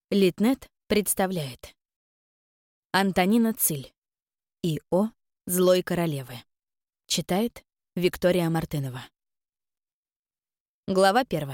Литнет представляет. Антонина Циль. И.О. Злой королевы. Читает Виктория Мартынова. Глава 1.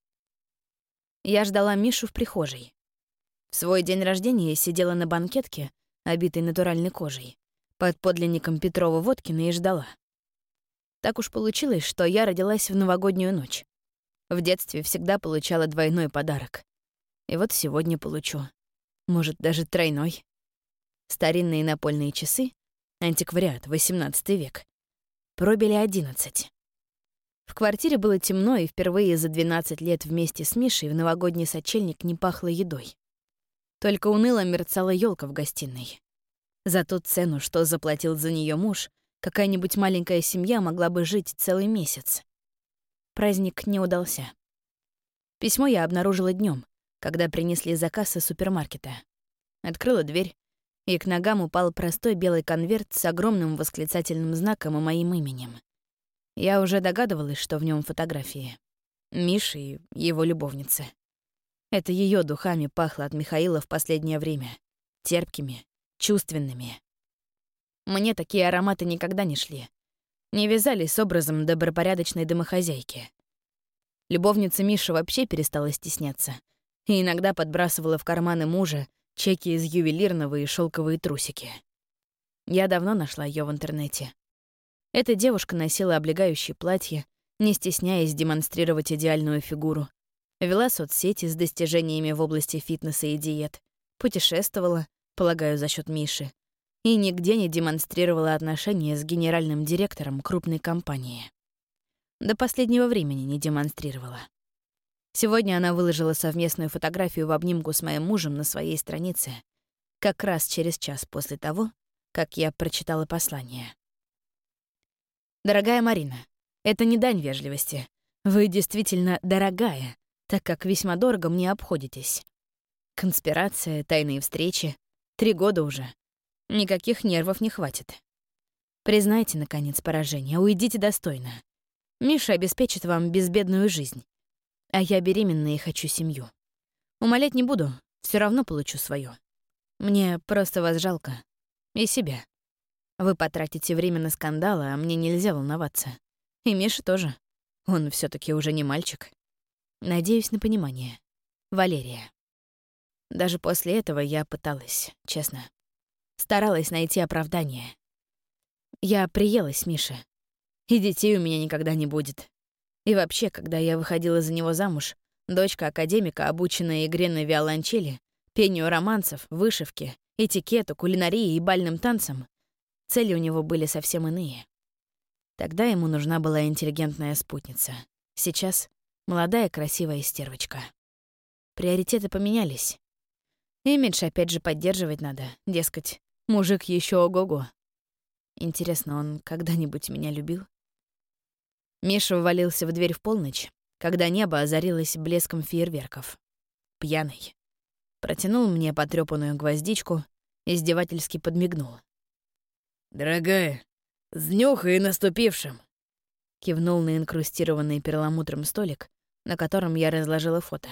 Я ждала Мишу в прихожей. В свой день рождения сидела на банкетке, обитой натуральной кожей, под подлинником Петрова-Водкина и ждала. Так уж получилось, что я родилась в новогоднюю ночь. В детстве всегда получала двойной подарок. И вот сегодня получу. Может, даже тройной. Старинные напольные часы, антиквариат, 18 век, пробили 11. В квартире было темно, и впервые за 12 лет вместе с Мишей в новогодний сочельник не пахло едой. Только уныло мерцала елка в гостиной. За ту цену, что заплатил за нее муж, какая-нибудь маленькая семья могла бы жить целый месяц. Праздник не удался. Письмо я обнаружила днем, когда принесли заказ из супермаркета. Открыла дверь, и к ногам упал простой белый конверт с огромным восклицательным знаком и моим именем. Я уже догадывалась, что в нем фотографии. Миши и его любовницы. Это ее духами пахло от Михаила в последнее время. Терпкими, чувственными. Мне такие ароматы никогда не шли. Не вязались с образом добропорядочной домохозяйки. Любовница Миши вообще перестала стесняться и иногда подбрасывала в карманы мужа чеки из ювелирного и шелковые трусики. Я давно нашла ее в интернете. Эта девушка носила облегающее платье, не стесняясь демонстрировать идеальную фигуру, вела соцсети с достижениями в области фитнеса и диет, путешествовала, полагаю, за счет Миши, и нигде не демонстрировала отношения с генеральным директором крупной компании. До последнего времени не демонстрировала. Сегодня она выложила совместную фотографию в обнимку с моим мужем на своей странице, как раз через час после того, как я прочитала послание. «Дорогая Марина, это не дань вежливости. Вы действительно дорогая, так как весьма дорого мне обходитесь. Конспирация, тайные встречи. 3 года уже. Никаких нервов не хватит. Признайте, наконец, поражение, уйдите достойно. Миша обеспечит вам безбедную жизнь. А я беременна и хочу семью. Умолять не буду, все равно получу свое. Мне просто вас жалко. И себя. Вы потратите время на скандалы, а мне нельзя волноваться. И Миша тоже. Он все таки уже не мальчик. Надеюсь на понимание. Валерия». Даже после этого я пыталась, честно. Старалась найти оправдание. Я приелась Мише. И детей у меня никогда не будет. И вообще, когда я выходила за него замуж, дочка академика, обученная игре на виолончели, пению романсов, вышивке, этикету, кулинарии и бальным танцам, цели у него были совсем иные. Тогда ему нужна была интеллигентная спутница. Сейчас — молодая красивая стервочка. Приоритеты поменялись. Имидж опять же поддерживать надо, дескать, мужик еще ого-го. Интересно, он когда-нибудь меня любил? Миша ввалился в дверь в полночь, когда небо озарилось блеском фейерверков. Пьяный. Протянул мне потрёпанную гвоздичку, издевательски подмигнул. «Дорогая, с днюхой и наступившим!» Кивнул на инкрустированный перламутром столик, на котором я разложила фото.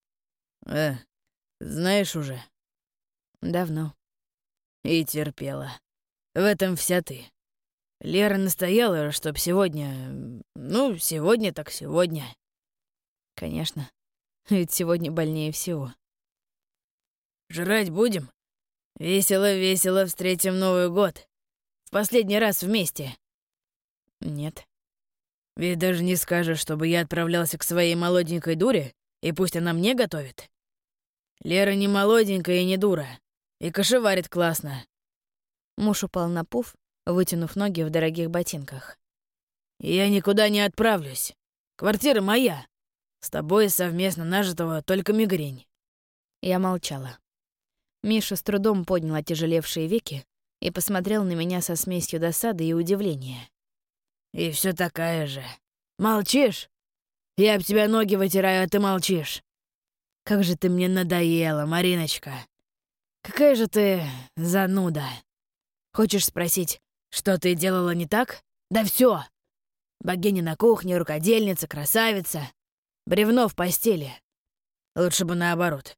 Знаешь уже?» «Давно». «И терпела. В этом вся ты. Лера настояла, чтоб сегодня... сегодня так сегодня». «Конечно. Ведь сегодня больнее всего». «Жрать будем? Весело-весело встретим Новый год. В последний раз вместе». «Нет». «Ведь даже не скажешь, чтобы я отправлялся к своей молоденькой дуре, и пусть она мне готовит. Лера не молоденькая и не дура, и кашеварит классно». Муж упал на пуф, вытянув ноги в дорогих ботинках. «Я никуда не отправлюсь. Квартира моя. С тобой совместно нажитого только мигрень». Я молчала. Миша с трудом поднял отяжелевшие веки и посмотрел на меня со смесью досады и удивления. «И все такая же. Молчишь? Я об тебя ноги вытираю, а ты молчишь. Как же ты мне надоела, Мариночка. Какая же ты зануда. Хочешь спросить, что ты делала не так? Да все. Богиня на кухне, рукодельница, красавица. Бревно в постели. Лучше бы наоборот.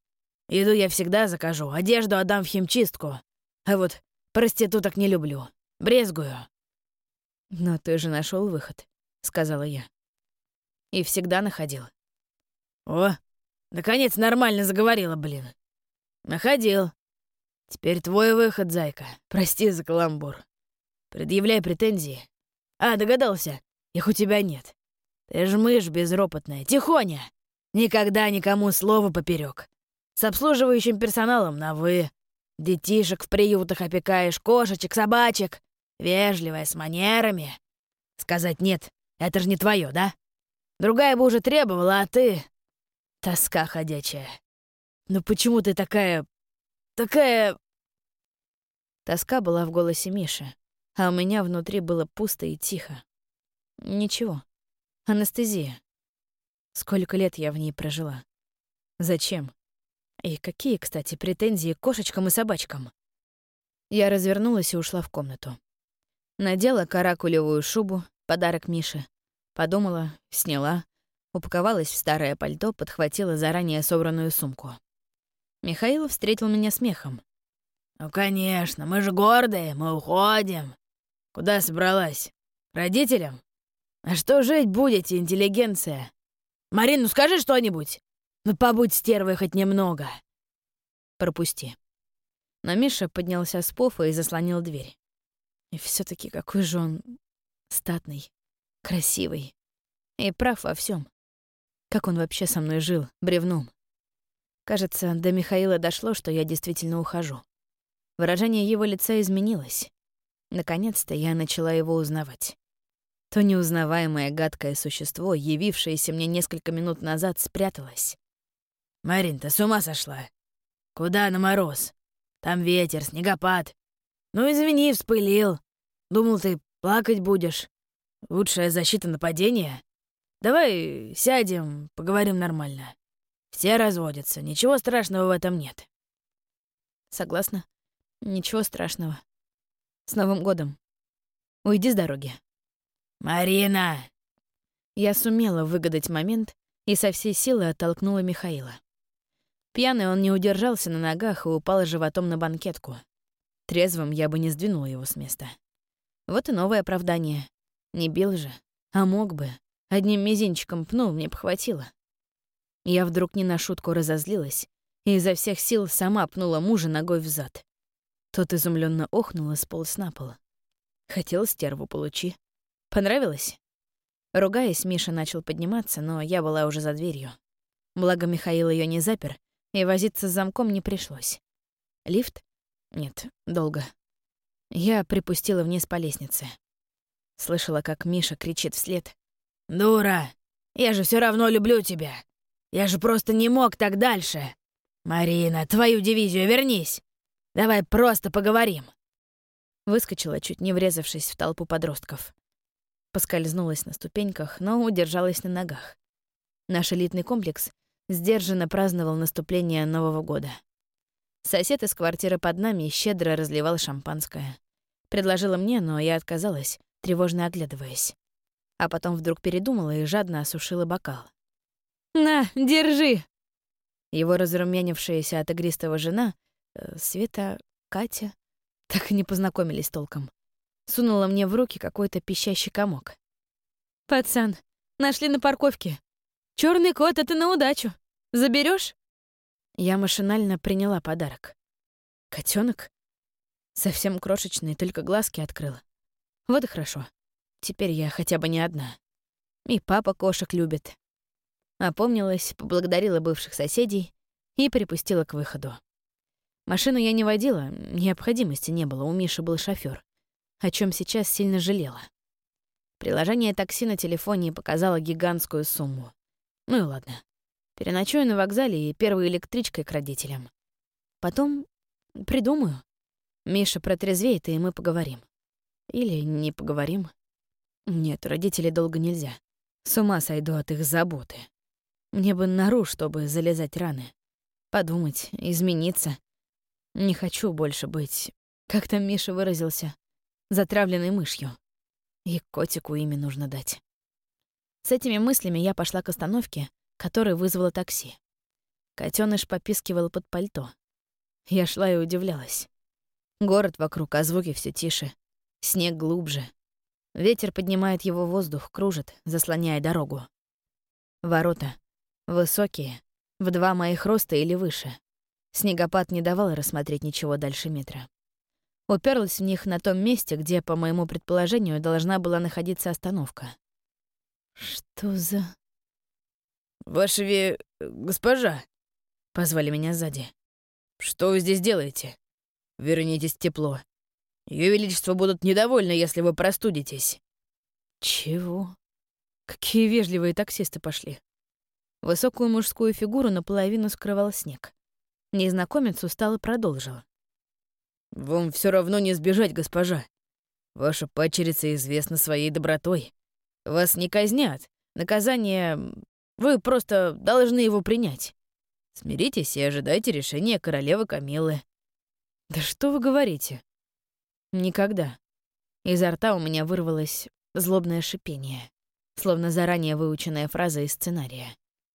Еду я всегда закажу, одежду отдам в химчистку. А вот проституток не люблю. Брезгую». «Но ты же нашел выход», — сказала я. «И всегда находил». «О, наконец нормально заговорила, блин. Находил. Теперь твой выход, зайка. Прости за каламбур. Предъявляй претензии. А, догадался, их у тебя нет. Ты ж мышь безропотная, тихоня. Никогда никому слова поперек. С обслуживающим персоналом на «вы». Детишек в приютах опекаешь, кошечек, собачек. Вежливая, с манерами. Сказать «нет» — это же не твое, да? Другая бы уже требовала, а ты... Тоска ходячая. Ну почему ты такая... Тоска была в голосе Миши, а у меня внутри было пусто и тихо. Ничего. Анестезия. Сколько лет я в ней прожила? Зачем? И какие, кстати, претензии к кошечкам и собачкам? Я развернулась и ушла в комнату. Надела каракулевую шубу, подарок Мише. Подумала, сняла, упаковалась в старое пальто, подхватила заранее собранную сумку. Михаил встретил меня смехом. «Ну, конечно, мы же гордые, мы уходим. Куда собралась? Родителям? А что жить будете, интеллигенция? Марин, ну скажи что-нибудь. Ну побудь стервой хоть немного». «Пропусти». Но Миша поднялся с пофа и заслонил дверь. И все таки какой же он статный, красивый и прав во всем. Как он вообще со мной жил, бревном? Кажется, до Михаила дошло, что я действительно ухожу. Выражение его лица изменилось. Наконец-то я начала его узнавать. То неузнаваемое гадкое существо, явившееся мне несколько минут назад, спряталось. «Марин, ты с ума сошла? Куда на мороз? Там ветер, снегопад. Ну, извини, вспылил. Думал, ты плакать будешь. Лучшая защита нападения. Давай сядем, поговорим нормально. Все разводятся, ничего страшного в этом нет». Согласна. Ничего страшного. С Новым годом. Уйди с дороги. «Марина!» Я сумела выгадать момент и со всей силы оттолкнула Михаила. Пьяный он не удержался на ногах и упал животом на банкетку. Трезвым я бы не сдвинула его с места. Вот и новое оправдание. Не бил же, а мог бы. Одним мизинчиком пнул, мне похватило. Я вдруг не на шутку разозлилась и изо всех сил сама пнула мужа ногой в зад. Тот изумленно охнул и сполз на пол. Хотел стерву, получи. Понравилось? Ругаясь, Миша начал подниматься, но я была уже за дверью. Благо Михаил ее не запер, и возиться с замком не пришлось. Лифт? Нет, долго. Я припустила вниз по лестнице. Слышала, как Миша кричит вслед. «Дура! Я же все равно люблю тебя! Я же просто не мог так дальше! Марина, твою дивизию вернись! Давай просто поговорим!» Выскочила, чуть не врезавшись в толпу подростков. Поскользнулась на ступеньках, но удержалась на ногах. Наш элитный комплекс сдержанно праздновал наступление Нового года. Сосед из квартиры под нами щедро разливал шампанское. Предложила мне, но я отказалась, тревожно оглядываясь. А потом вдруг передумала и жадно осушила бокал. «На, держи!» Его разрумянившаяся от игристого жена, Света, Катя, так и не познакомились толком, сунула мне в руки какой-то пищащий комок. «Пацан, нашли на парковке. Черный кот — это на удачу. Заберешь? Я машинально приняла подарок. Котенок? Совсем крошечный, только глазки открыл. Вот и хорошо. Теперь я хотя бы не одна. И папа кошек любит. Опомнилась, поблагодарила бывших соседей и припустила к выходу. Машину я не водила, необходимости не было, у Миши был шофёр, о чем сейчас сильно жалела. Приложение такси на телефоне показало гигантскую сумму. Ну и ладно. Переночую на вокзале и первой электричкой к родителям. Потом придумаю. Миша протрезвеет, и мы поговорим. Или не поговорим. Нет, родителей долго нельзя. С ума сойду от их заботы. Мне бы нору, чтобы залезать раны. Подумать, измениться. Не хочу больше быть, как там Миша выразился, затравленной мышью. И котику имя нужно дать. С этими мыслями я пошла к остановке, которой вызвала такси. Котёныш попискивал под пальто. Я шла и удивлялась. Город вокруг, а звуки все тише. Снег глубже. Ветер поднимает его в воздух, кружит, заслоняя дорогу. Ворота. Высокие, в 2 моих роста или выше. Снегопад не давал рассмотреть ничего дальше метра. Уперлась в них на том месте, где, по моему предположению, должна была находиться остановка. Что за... «Ваша госпожа!» — позвали меня сзади. «Что вы здесь делаете? Вернитесь в тепло. Ее Величество будут недовольны, если вы простудитесь». Чего? Какие вежливые таксисты пошли. Высокую мужскую фигуру наполовину скрывал снег. Незнакомец устало продолжил. «Вам все равно не сбежать, госпожа. Ваша падчерица известна своей добротой. Вас не казнят. Наказание... Вы просто должны его принять. Смиритесь и ожидайте решения королевы Камиллы». Да что вы говорите? Никогда. Изо рта у меня вырвалось злобное шипение, словно заранее выученная фраза из сценария.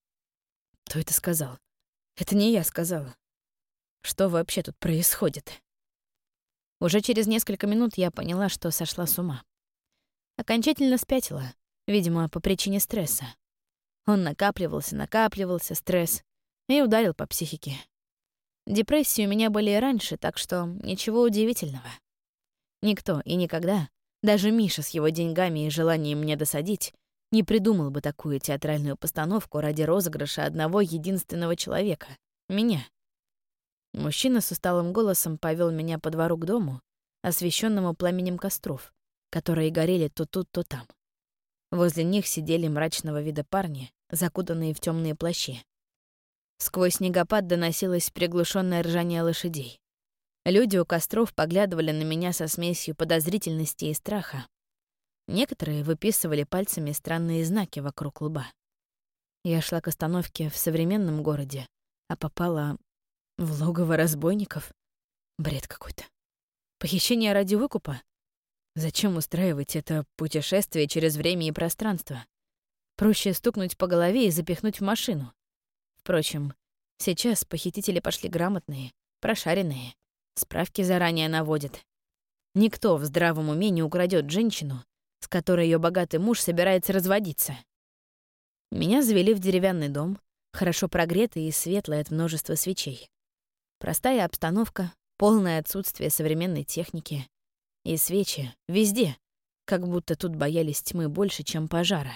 Кто это сказал? Это не я сказала. Что вообще тут происходит? Уже через несколько минут я поняла, что сошла с ума. Окончательно спятила, видимо, по причине стресса. Он накапливался, стресс, и ударил по психике. Депрессии у меня были и раньше, так что ничего удивительного. Никто и никогда, даже Миша с его деньгами и желанием мне досадить, не придумал бы такую театральную постановку ради розыгрыша одного единственного человека — меня. Мужчина с усталым голосом повел меня по двору к дому, освещенному пламенем костров, которые горели то тут, то там. Возле них сидели мрачного вида парни, закутанные в темные плащи. Сквозь снегопад доносилось приглушенное ржание лошадей. Люди у костров поглядывали на меня со смесью подозрительности и страха. Некоторые выписывали пальцами странные знаки вокруг лба. Я шла к остановке в современном городе, а попала в логово разбойников. Бред какой-то. Похищение ради выкупа? Зачем устраивать это путешествие через время и пространство? Проще стукнуть по голове и запихнуть в машину. Впрочем, сейчас похитители пошли грамотные, прошаренные, справки заранее наводят. Никто в здравом уме не украдет женщину, с которой ее богатый муж собирается разводиться. Меня завели в деревянный дом, хорошо прогретый и светлый от множества свечей. Простая обстановка, полное отсутствие современной техники. И свечи везде, как будто тут боялись тьмы больше, чем пожара.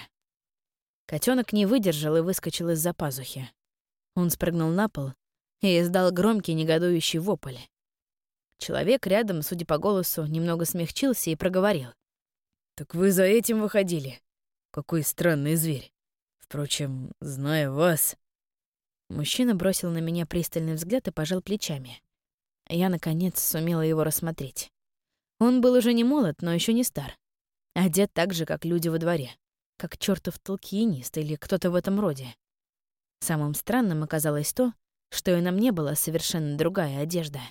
Котенок не выдержал и выскочил из-за пазухи. Он спрыгнул на пол и издал громкий негодующий вопль. Человек рядом, судя по голосу, немного смягчился и проговорил. «Так вы за этим выходили? Какой странный зверь. Впрочем, зная вас...» Мужчина бросил на меня пристальный взгляд и пожал плечами. Я, наконец, сумела его рассмотреть. Он был уже не молод, но еще не стар. Одет так же, как люди во дворе. Как чертов толкиенист или кто-то в этом роде. Самым странным оказалось то, что и на мне была совершенно другая одежда.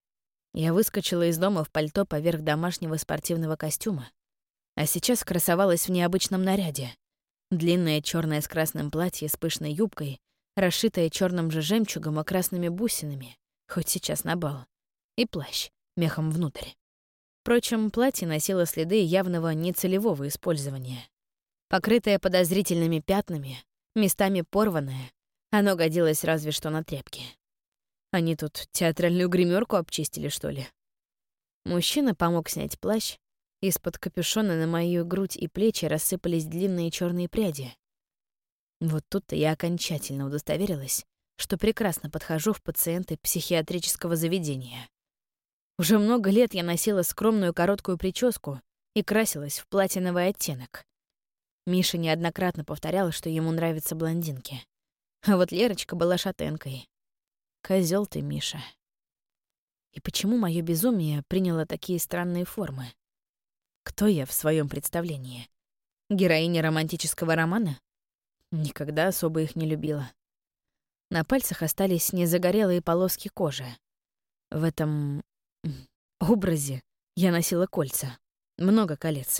Я выскочила из дома в пальто поверх домашнего спортивного костюма, а сейчас красовалась в необычном наряде. Длинное черное с красным платье с пышной юбкой, расшитое черным же жемчугом и красными бусинами, хоть сейчас на бал, и плащ мехом внутрь. Впрочем, платье носило следы явного нецелевого использования. Покрытое подозрительными пятнами, местами порванное, оно годилось разве что на тряпки. Они тут театральную гримерку обчистили, что ли? Мужчина помог снять плащ. Из-под капюшона на мою грудь и плечи рассыпались длинные черные пряди. Вот тут-то я окончательно удостоверилась, что прекрасно подхожу в пациенты психиатрического заведения. Уже много лет я носила скромную короткую прическу и красилась в платиновый оттенок. Миша неоднократно повторял, что ему нравятся блондинки. А вот Лерочка была шатенкой. Козёл ты, Миша. И почему моё безумие приняло такие странные формы? Кто я в своем представлении? Героиня романтического романа? Никогда особо их не любила. На пальцах остались незагорелые полоски кожи. В этом образе я носила кольца. Много колец.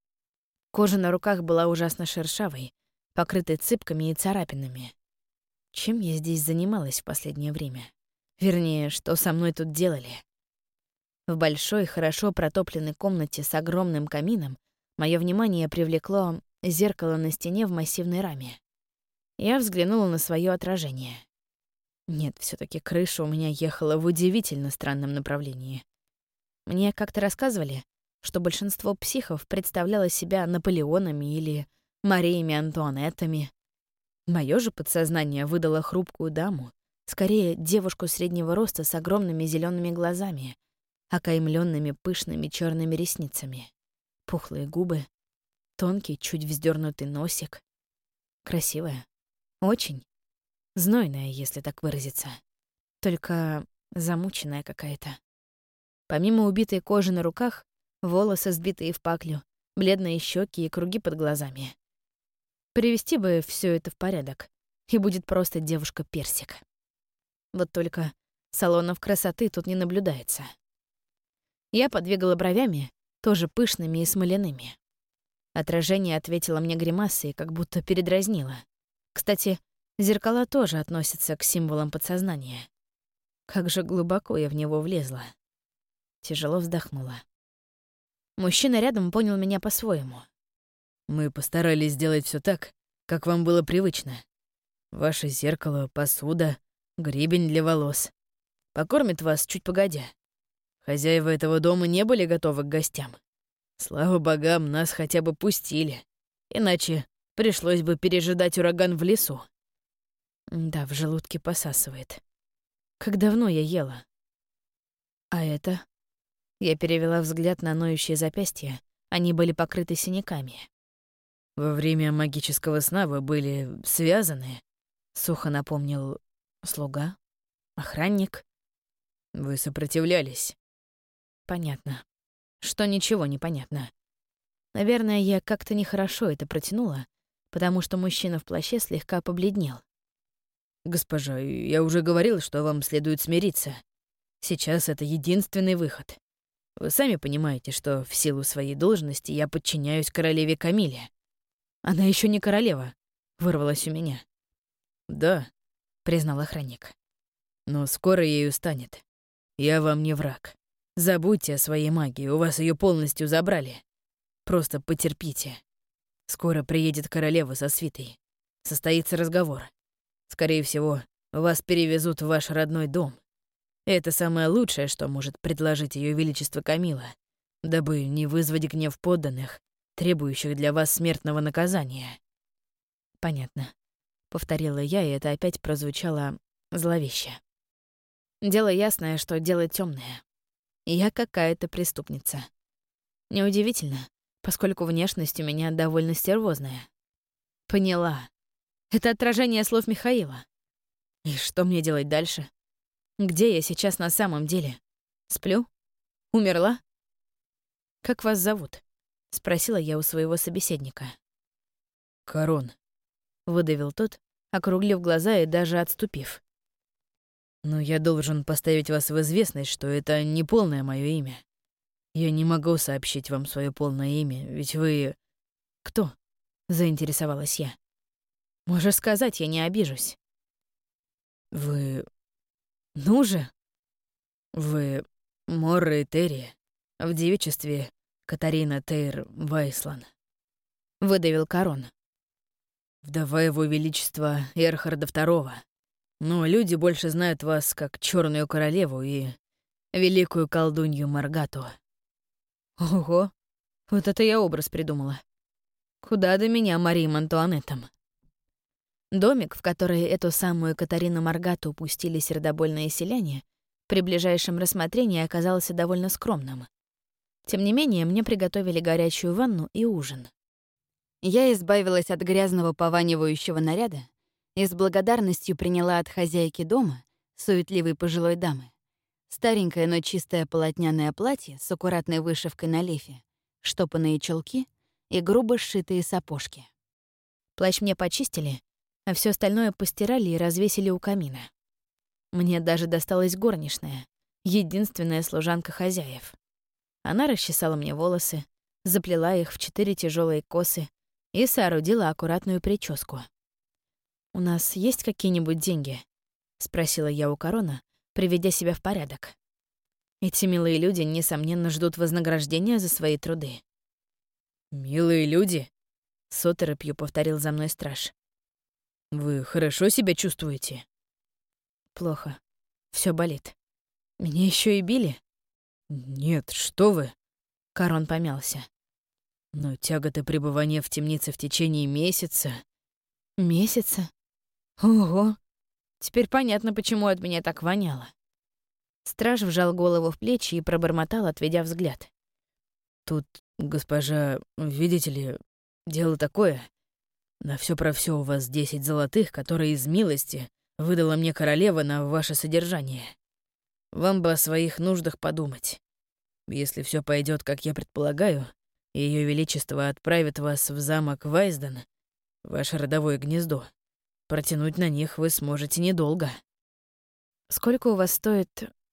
Кожа на руках была ужасно шершавой, покрытой цыпками и царапинами. Чем я здесь занималась в последнее время? Вернее, что со мной тут делали? В большой, хорошо протопленной комнате с огромным камином мое внимание привлекло зеркало на стене в массивной раме. Я взглянула на свое отражение. Нет, все таки крыша у меня ехала в удивительно странном направлении. Мне как-то рассказывали, что большинство психов представляло себя Наполеонами или Мариями Антуанеттами. Моё же подсознание выдало хрупкую даму, скорее девушку среднего роста с огромными зелеными глазами, окаймлёнными пышными черными ресницами, пухлые губы, тонкий, чуть вздернутый носик. Красивая. Очень. Знойная, если так выразиться. Только замученная какая-то. Помимо убитой кожи на руках, волосы, сбитые в паклю, бледные щеки и круги под глазами. Привести бы все это в порядок, и будет просто девушка-персик. Вот только салонов красоты тут не наблюдается. Я подвигала бровями, тоже пышными и смоляными. Отражение ответило мне гримасой, как будто передразнило. Кстати, зеркала тоже относятся к символам подсознания. Как же глубоко я в него влезла. Тяжело вздохнула. Мужчина рядом понял меня по-своему. Мы постарались сделать все так, как вам было привычно. Ваше зеркало, посуда, гребень для волос. Покормит вас чуть погодя. Хозяева этого дома не были готовы к гостям. Слава богам, нас хотя бы пустили. Иначе пришлось бы пережидать ураган в лесу. Да, в желудке посасывает. Как давно я ела? А это? Я перевела взгляд на ноющие запястья. Они были покрыты синяками. Во время магического сна вы были связаны, Сухо напомнил слуга, охранник. Вы сопротивлялись. Понятно. Что ничего не понятно. Наверное, я как-то нехорошо это протянула, потому что мужчина в плаще слегка побледнел. Госпожа, я уже говорил, что вам следует смириться. Сейчас это единственный выход. Вы сами понимаете, что в силу своей должности я подчиняюсь королеве Камиле. Она еще не королева, вырвалась у меня. Да, признал охранник. Но скоро ею станет. Я вам не враг. Забудьте о своей магии, у вас ее полностью забрали. Просто потерпите. Скоро приедет королева со свитой. Состоится разговор. Скорее всего, вас перевезут в ваш родной дом. Это самое лучшее, что может предложить Ее Величество Камила, дабы не вызвать гнев подданных, требующих для вас смертного наказания. Понятно. Повторила я, и это опять прозвучало зловеще. Дело ясное, что дело темное. Я какая-то преступница. Неудивительно, поскольку внешность у меня довольно стервозная. Поняла. Это отражение слов Михаила. И что мне делать дальше? Где я сейчас на самом деле? Сплю? Умерла? «Как вас зовут?» — спросила я у своего собеседника. «Корон», — выдавил тот, округлив глаза и даже отступив. «Но я должен поставить вас в известность, что это не полное мое имя. Я не могу сообщить вам свое полное имя, ведь вы...» «Кто?» — заинтересовалась я. «Можешь сказать, я не обижусь». «Вы... ну же!» вы Морре Терри, в девичестве Катарина Тейр Вайслан», — выдавил Корон. «Вдова его величества Эрхарда II. Но люди больше знают вас как Черную королеву и великую колдунью Маргату». Ого, вот это я образ придумала. Куда до меня Мариям Антуанеттам? Домик, в который эту самую Катарину Маргату упустили сердобольные селяне, при ближайшем рассмотрении оказался довольно скромным. Тем не менее, мне приготовили горячую ванну и ужин. Я избавилась от грязного пованивающего наряда и с благодарностью приняла от хозяйки дома, суетливой пожилой дамы, старенькое, но чистое полотняное платье с аккуратной вышивкой на лифе, штопанные чулки и грубо сшитые сапожки. Плащ мне почистили, а все остальное постирали и развесили у камина. Мне даже досталась горничная, единственная служанка хозяев. Она расчесала мне волосы, заплела их в 4 тяжелые косы и соорудила аккуратную прическу. «У нас есть какие-нибудь деньги?» — спросила я у Корона, приведя себя в порядок. Эти милые люди, несомненно, ждут вознаграждения за свои труды. «Милые люди?» — с оторопью повторил за мной страж. «Вы хорошо себя чувствуете?» «Плохо. Все болит. Меня еще и били?» «Нет, что вы!» — Корон помялся. «Но тяготы пребывания в темнице в течение месяца...» «Месяца? Ого! Теперь понятно, почему от меня так воняло». Страж вжал голову в плечи и пробормотал, отведя взгляд. «Тут, госпожа, видите ли, дело такое. На все про все у вас 10 золотых, которые из милости выдала мне королева на ваше содержание. Вам бы о своих нуждах подумать. Если все пойдет, как я предполагаю, Ее Величество отправит вас в замок Вайсден, ваше родовое гнездо. Протянуть на них вы сможете недолго». «Сколько у вас стоит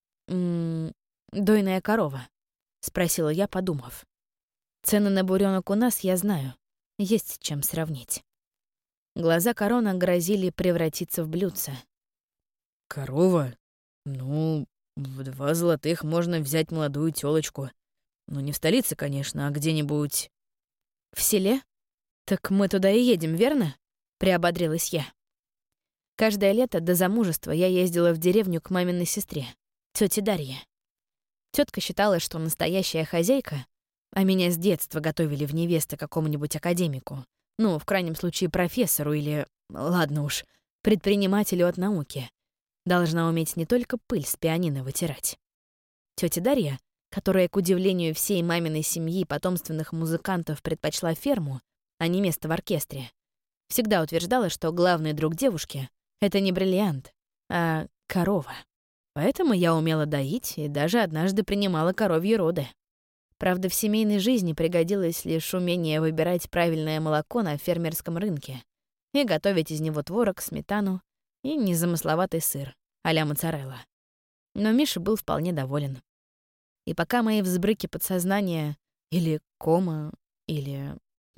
дойная корова?» — спросила я, подумав. «Цены на буренок у нас я знаю. Есть с чем сравнить». Глаза Корона грозили превратиться в блюдце. «Корова? Ну, в 2 золотых можно взять молодую тёлочку. Ну, не в столице, конечно, а где-нибудь...» «В селе? Так мы туда и едем, верно?» — приободрилась я. Каждое лето до замужества я ездила в деревню к маминой сестре, тёте Дарье. Тётка считала, что настоящая хозяйка, а меня с детства готовили в невесты какому-нибудь академику, ну, в крайнем случае, профессору или, ладно уж, предпринимателю от науки, должна уметь не только пыль с пианино вытирать. Тётя Дарья, которая, к удивлению всей маминой семьи потомственных музыкантов, предпочла ферму, а не место в оркестре, всегда утверждала, что главный друг девушки — это не бриллиант, а корова. Поэтому я умела доить и даже однажды принимала коровьи роды. Правда, в семейной жизни пригодилось лишь умение выбирать правильное молоко на фермерском рынке и готовить из него творог, сметану и незамысловатый сыр а-ля моцарелла. Но Миша был вполне доволен. И пока мои взбрыки подсознания или кома, или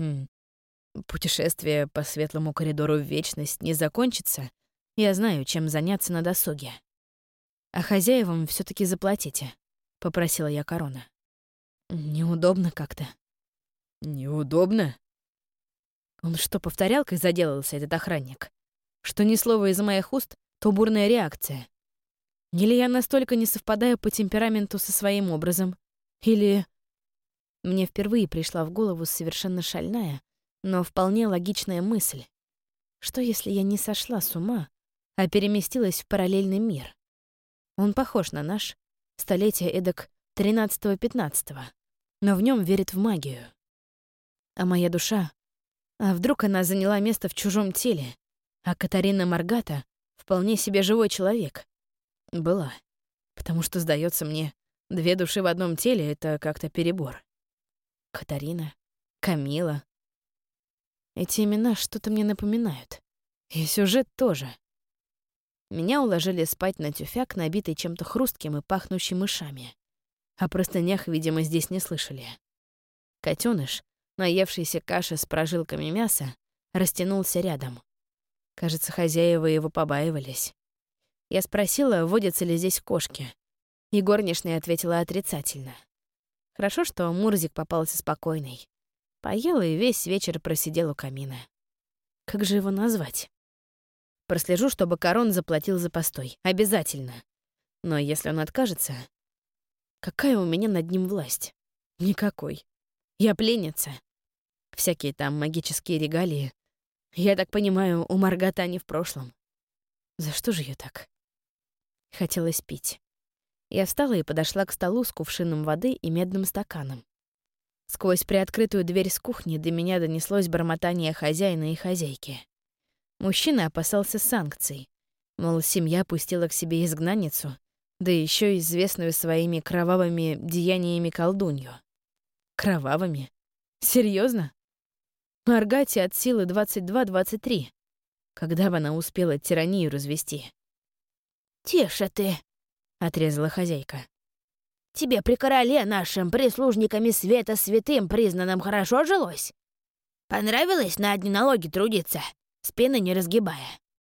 путешествие по светлому коридору в вечность не закончится, я знаю, чем заняться на досуге. «А хозяевам все таки заплатите», — попросила я Корона. «Неудобно как-то». «Неудобно?» Он что, повторялкой заделался, этот охранник? Что ни слова из моих уст, то бурная реакция. Или я настолько не совпадаю по темпераменту со своим образом, или... Мне впервые пришла в голову совершенно шальная, но вполне логичная мысль. Что если я не сошла с ума, а переместилась в параллельный мир? Он похож на наш, столетия эдак 13-15, но в нем верит в магию. А моя душа... А вдруг она заняла место в чужом теле, а Катарина Маргата — вполне себе живой человек? Была. Потому что, сдается мне, 2 души в одном теле — это как-то перебор. Катарина, Камила. Эти имена что-то мне напоминают. И сюжет тоже. Меня уложили спать на тюфяк, набитый чем-то хрустким и пахнущим мышами. О простынях, видимо, здесь не слышали. Котёныш, наевшийся каши с прожилками мяса, растянулся рядом. Кажется, хозяева его побаивались. Я спросила, водятся ли здесь кошки. И горничная ответила отрицательно. Хорошо, что Мурзик попался спокойный. Поел и весь вечер просидел у камина. Как же его назвать? Прослежу, чтобы Корон заплатил за постой. Обязательно. Но если он откажется... Какая у меня над ним власть? Никакой. Я пленница. Всякие там магические регалии. Я так понимаю, у Маргата они в прошлом. За что же я так? Хотелось пить. Я встала и подошла к столу с кувшином воды и медным стаканом. Сквозь приоткрытую дверь с кухни до меня донеслось бормотание хозяина и хозяйки. Мужчина опасался санкций. Мол, семья пустила к себе изгнанницу, да еще известную своими кровавыми деяниями колдунью. Кровавыми? Серьезно? Маргате от силы 22-23. Когда бы она успела тиранию развести? «Тише ты», — отрезала хозяйка. «Тебе при короле нашим прислужниками света святым признанным хорошо жилось? Понравилось на одни налоги трудиться, спины не разгибая?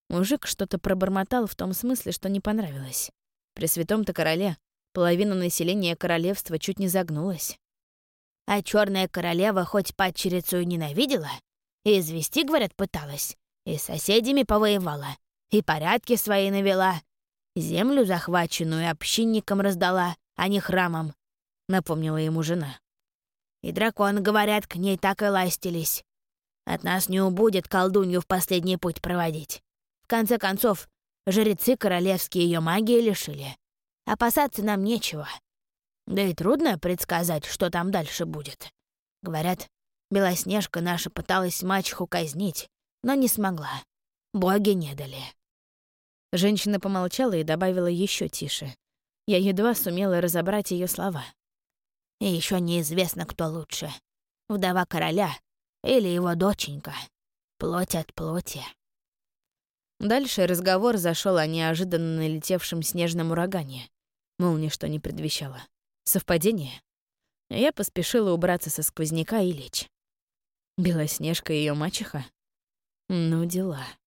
Мужик что-то пробормотал в том смысле, что не понравилось. При святом-то короле половина населения королевства чуть не загнулась. А черная королева хоть падчерицу и ненавидела, и извести, говорят, пыталась, и с соседями повоевала, и порядки свои навела, землю захваченную общинникам раздала, а не храмам, — напомнила ему жена. И драконы, говорят, к ней так и ластились. От нас не убудет колдунью в последний путь проводить. В конце концов, жрецы королевские ее магии лишили. Опасаться нам нечего. Да и трудно предсказать, что там дальше будет. Говорят, Белоснежка наша пыталась мачеху казнить, но не смогла. Боги не дали. Женщина помолчала и добавила еще тише. Я едва сумела разобрать ее слова. И еще неизвестно, кто лучше. Вдова короля или его доченька. Плоть от плоти. Дальше разговор зашел о неожиданно налетевшем снежном урагане. Мол, ничто не предвещало. Совпадение? Я поспешила убраться со сквозняка и лечь. Белоснежка и ее мачеха? Ну, дела.